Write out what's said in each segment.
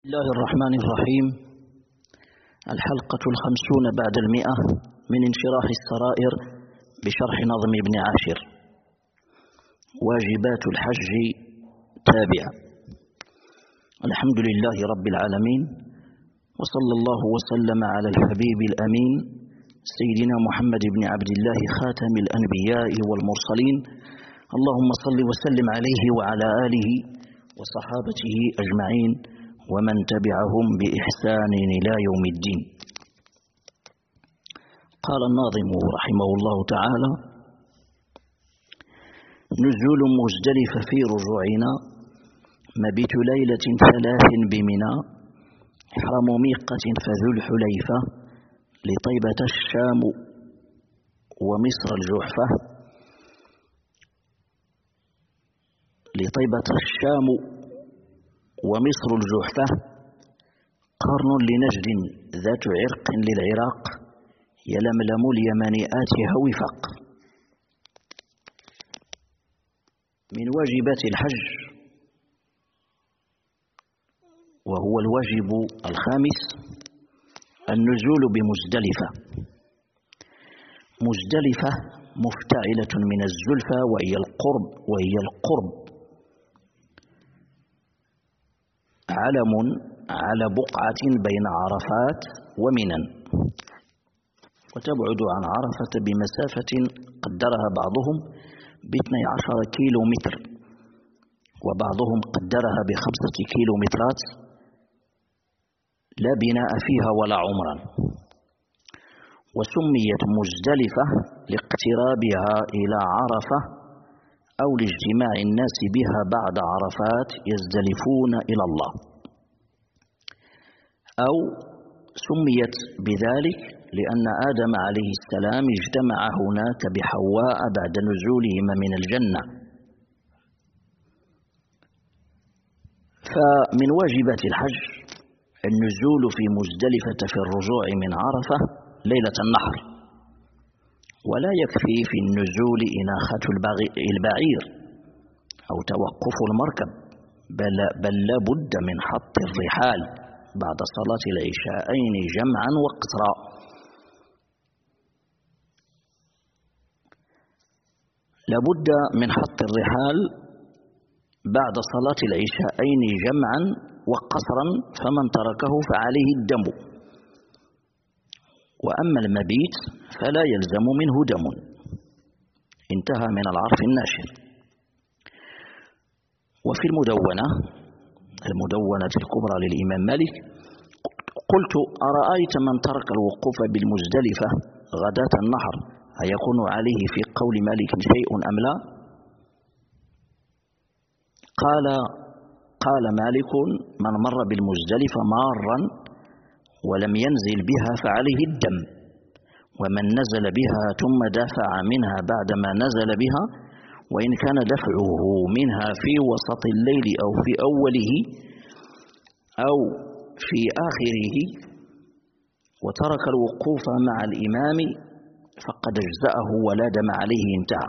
بسم الله الرحمن الرحيم. الحلقة 50 بعد 100 من انشراح السرائر بشرح نظم ابن عاشر. واجبات الحج تابعة. الحمد لله رب العالمين، وصلى الله وسلم على الحبيب الأمين سيدنا محمد بن عبد الله خاتم الأنبياء والمرسلين. اللهم صل وسلم عليه وعلى آله وصحابته أجمعين ومن تبعهم بإحسان إلى يوم الدين. قال الناظم رحمه الله تعالى: نزول مزدلفة في رجوعنا، مبيت ليلة 3 بمنى، إحرام ميقة فذو الحليفة، لطيبة الشام ومصر الجحفة، لطيبة الشام ومصر الجحفة، قرن لنجد ذات عرق للعراق، يلملم اليمانيات وفاق. من واجبات الحج، وهو الواجب الخامس، النزول بمزدلفة. مزدلفة مفتعلة من الزلفى، وهي القرب، علم على بقعة بين عرفات ومنى، وتبعد عن عرفة بمسافة قدرها بعضهم ب12 كيلومتر، وبعضهم قدرها ب5 كيلومترات، لا بناء فيها ولا عمرا. وسميت مزدلفة لاقترابها إلى عرفة أو لاجتماع الناس بها بعد عرفات يزدلفون إلى الله، أو سميت بذلك لأن آدم عليه السلام اجتمع هناك بحواء بعد نزولهما من الجنة. فمن واجبات الحج النزول في مزدلفة في الرجوع من عرفة ليلة النحر، ولا يكفي في النزول إناخة البعير أو توقف المركب، بل لا بد من حط الرحال بعد صلاة العشاءين جمعا وقصرا. لا بد من حط الرحال بعد صلاة العشاءين جمعا وقصرا، فمن تركه فعليه الدم، وأما المبيت فلا يلزم منه دم. انتهى من العرف الناشر. وفي المدونة الكبرى للإمام مالك: قلت: أرأيت من ترك الوقوف بالمزدلفة غداة النحر أيكون عليه في قول مالك شيء أم لا؟ قال مالك: من مر بالمزدلفة مارا ولم ينزل بها فعليه الدم، ومن نزل بها ثم دفع منها بعدما نزل بها، وإن كان دفعه منها في وسط الليل أو في أوله أو في آخره، وترك الوقوف مع الإمام فقد اجزأه ولا دم عليه، انتهى.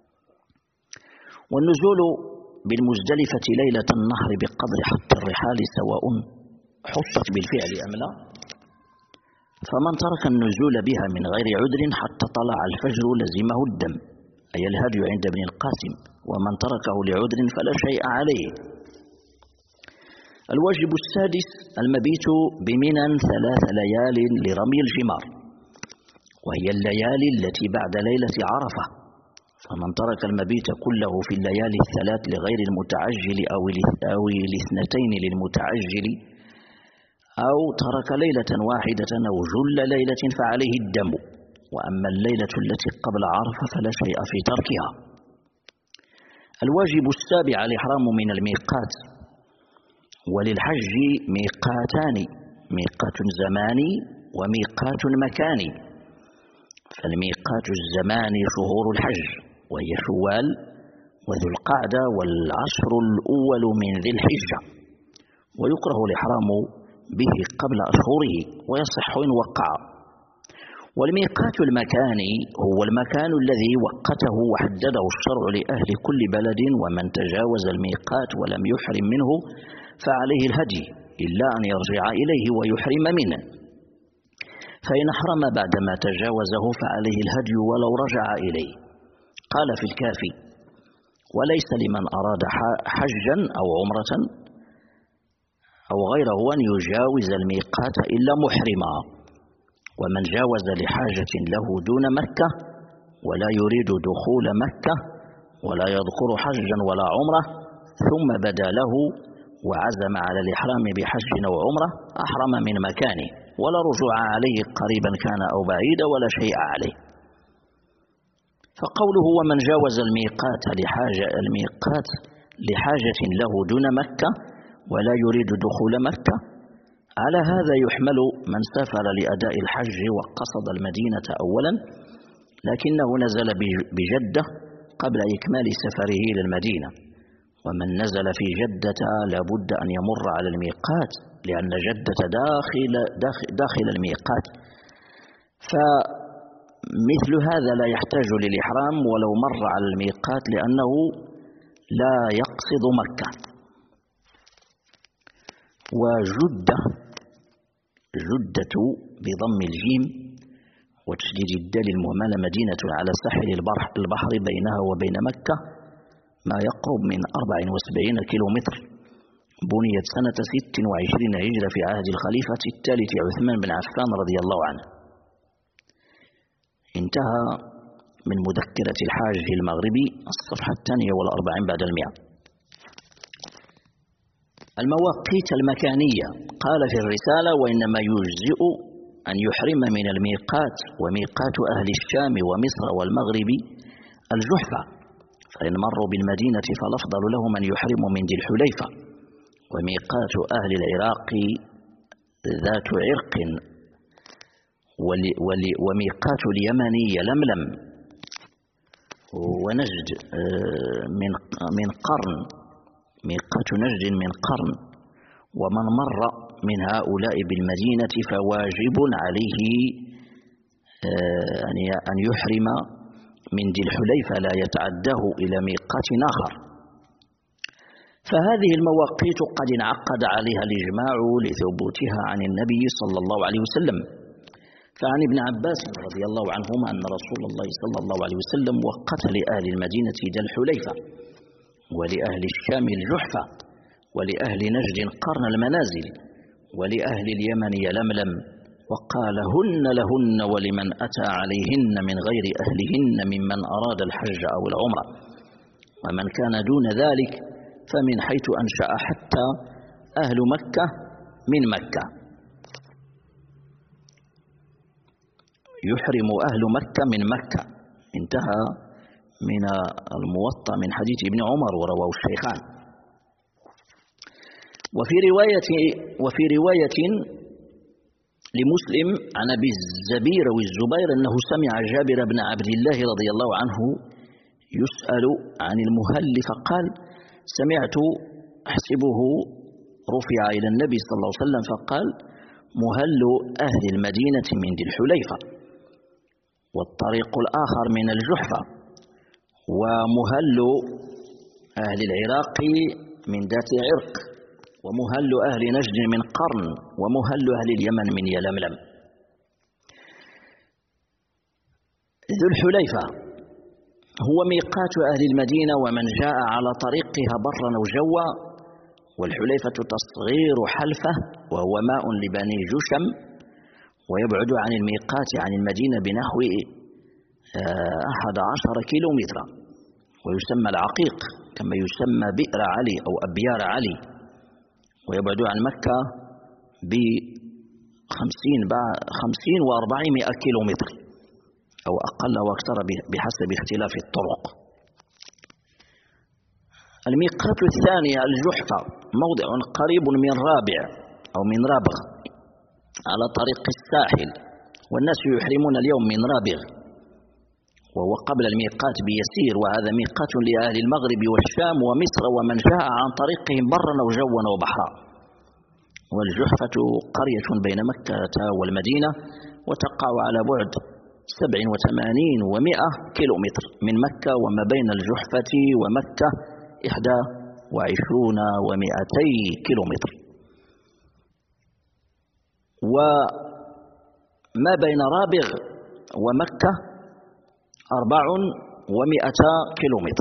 والنزول بالمزدلفة ليلة النحر بقدر حط الرحال سواء حطت بالفعل أم لا، فمن ترك النزول بها من غير عذر حتى طلع الفجر لزمه الدم، أي الهدي عند ابن القاسم، ومن تركه لعذر فلا شيء عليه. الواجب السادس المبيت بمنى 3 ليال لرمي الجمار، وهي الليالي التي بعد ليلة عرفة، فمن ترك المبيت كله في الليالي 3 لغير المتعجل أو الاثنتين للمتعجل، أو ترك ليلة واحدة أو جل ليلة فعليه الدم، وأما الليلة التي قبل عرفة فلا شيء في تركها. الواجب السابع الإحرام من الميقات. وللحج ميقاتان: ميقات زماني وميقات مكاني. فالميقات الزماني شهور الحج، وهي شوال وذو القعدة والعشر الأول من ذي الحجة، ويكره الإحرام به قبل أشهره، ويصح إن وقع. والميقات المكاني هو المكان الذي وقته وحدده الشرع لأهل كل بلد، ومن تجاوز الميقات ولم يحرم منه فعليه الهدي، إلا أن يرجع إليه ويحرم منه، فإن أحرم بعدما تجاوزه فعليه الهدي ولو رجع إليه. قال في الكافي: وليس لمن أراد حجا أو عمرة أو غيره أن يجاوز الميقات إلا محرما، ومن جاوز لحاجة له دون مكة ولا يريد دخول مكة ولا يذكر حجا ولا عمرة ثم بدا له وعزم على الإحرام بحج أو عمرة أحرم من مكانه ولا رجوع عليه قريبا كان أو بعيدا ولا شيء عليه. فقوله: ومن جاوز الميقات لحاجة له دون مكة ولا يريد دخول مكة، على هذا يحمل من سافر لأداء الحج وقصد المدينة أولا لكنه نزل بجدة قبل إكمال سفره إلى المدينة، ومن نزل في جدة لا بد أن يمر على الميقات لأن جدة داخل الميقات، فمثل هذا لا يحتاج للإحرام ولو مر على الميقات لأنه لا يقصد مكة. جدة بضم الجيم وتشديد الدال المهملة مدينة على ساحل البحر بينها وبين مكة ما يقرب من 74 كيلومتر، بنيت سنة 26 هجرة في عهد الخليفة الثالث عثمان بن عفان رضي الله عنه. انتهى من مذكرة الحاج المغربي الصفحة 42 بعد 100. المواقيت المكانية. قال في الرسالة: وإنما يجزئ أن يحرم من الميقات، وميقات أهل الشام ومصر والمغرب الجحفة، فإن مروا بالمدينة فالأفضل لهم أن يحرموا من ذي الحليفة، وميقات أهل العراق ذات عرق، وميقات اليمن يلملم ونجد من قرن، ميقات نجد من قرن، ومن مر من هؤلاء بالمدينة فواجب عليه أن يحرم من ذي الحليفة لا يتعداه إلى ميقات آخر. فهذه المواقيت قد انعقد عليها الإجماع لثبوتها عن النبي صلى الله عليه وسلم، فعن ابن عباس رضي الله عنهما أن رسول الله صلى الله عليه وسلم وقت لأهل المدينة ذي الحليفة، ولأهل الشام الجحفة، ولأهل نجد قرن المنازل، ولأهل اليمن يلملم، وقال: هن لهن ولمن أتى عليهن من غير أهلهن ممن أراد الحج أو العمرة، ومن كان دون ذلك فمن حيث أنشأ حتى أهل مكة من مكة. يحرم أهل مكة من مكة. انتهى من الموطأ من حديث ابن عمر ورواه الشيخان. وفي رواية لمسلم عن أبي الزبير والزبير أنه سمع جابر بن عبد الله رضي الله عنه يسأل عن المهل فقال: سمعت أحسبه رفع إلى النبي صلى الله عليه وسلم فقال: مهل أهل المدينة من ذي الحليفة، والطريق الآخر من الجحفة، ومهل أهل العراق من ذات عرق، ومهل أهل نجد من قرن، ومهل أهل اليمن من يلملم. ذو الحليفة هو ميقات أهل المدينة ومن جاء على طريقها برا أو جوا، والحليفة تصغير حلفة وهو ماء لبني جشم، ويبعد عن الميقات عن المدينة بنحو 11 كيلومترا، ويسمى العقيق كما يسمى بئر علي أو أبيار علي، ويبعد عن مكة ب50 و400 كيلومتر أو أقل وأكثر بحسب اختلاف الطرق. الميقات الثاني الجحفة، موضع قريب من رابع أو من رابغ على طريق الساحل، والناس يحرمون اليوم من رابغ، وهو قبل الميقات بيسير، وهذا ميقات لأهل المغرب والشام ومصر ومن جاء عن طريقهم برا أو جوا أو بحرا. والجحفة قرية بين مكة والمدينة، وتقع على بعد 87 و100 كيلومتر من مكة، وما بين الجحفة ومكة 21 و200 كيلومتر. وما بين رابغ ومكة 400 كيلومتر.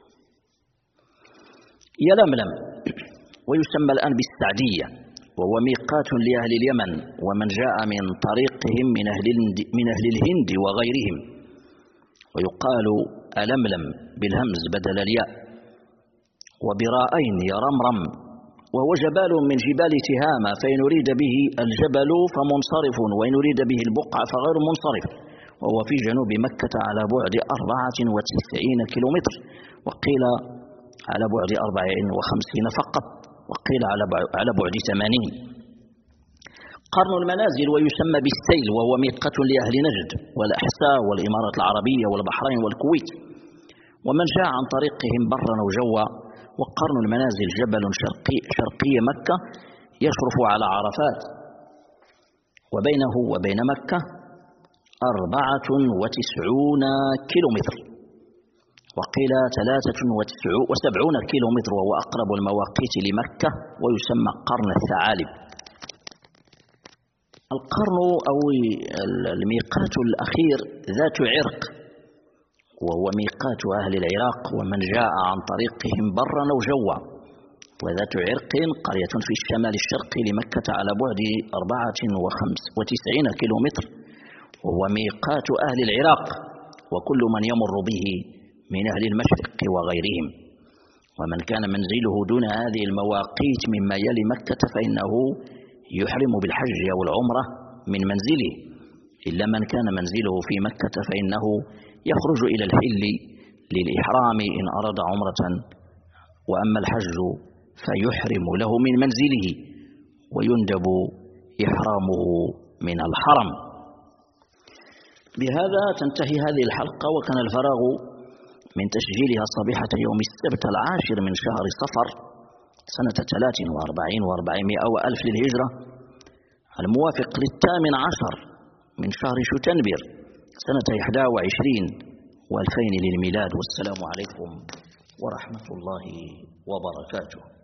يلملم ويسمى الآن بالسعدية، وهو ميقات لأهل اليمن ومن جاء من طريقهم من أهل الهند وغيرهم، ويقال ألملم بالهمز بدل الياء وبراءين يرمرم، وهو جبال من جبال تهامة، فإن أريد به الجبل فمنصرف، وإن أريد به البقع فغير منصرف، وهو في جنوب مكة على بعد 94 كيلومتر، وقيل على بعد 54 فقط، وقيل على بعد 80. قرن المنازل ويسمى بالسيل، وهو ميقات لأهل نجد والأحساء والإمارات العربية والبحرين والكويت ومن جاء عن طريقهم برا وجوا. وقرن المنازل جبل شرقي مكة يشرف على عرفات، وبينه وبين مكة 94 كيلومتر، وقيل 73 كيلومتر، وهو أقرب المواقيت لمكة ويسمى قرن الثعالب. القرن أو الميقات الأخير ذات عرق، وهو ميقات أهل العراق ومن جاء عن طريقهم برا أو جوا. وذات عرق قرية في الشمال الشرقي لمكة على بعد 94 كيلومتر، وهو ميقات أهل العراق وكل من يمر به من أهل المشرق وغيرهم. ومن كان منزله دون هذه المواقيت مما يلي مكة فإنه يحرم بالحج أو العمرة من منزله، إلا من كان منزله في مكة فإنه يخرج إلى الحل للإحرام إن أراد عمرة، وأما الحج فيحرم له من منزله ويندب إحرامه من الحرم. بهذا تنتهي هذه الحلقة، وكان الفراغ من تسجيلها صبيحة يوم السبت 10 من شهر صفر سنة 43 و400 وألف للهجرة، الموافق 18 من شهر شتنبر سنة 21 و2000 للميلاد. والسلام عليكم ورحمة الله وبركاته.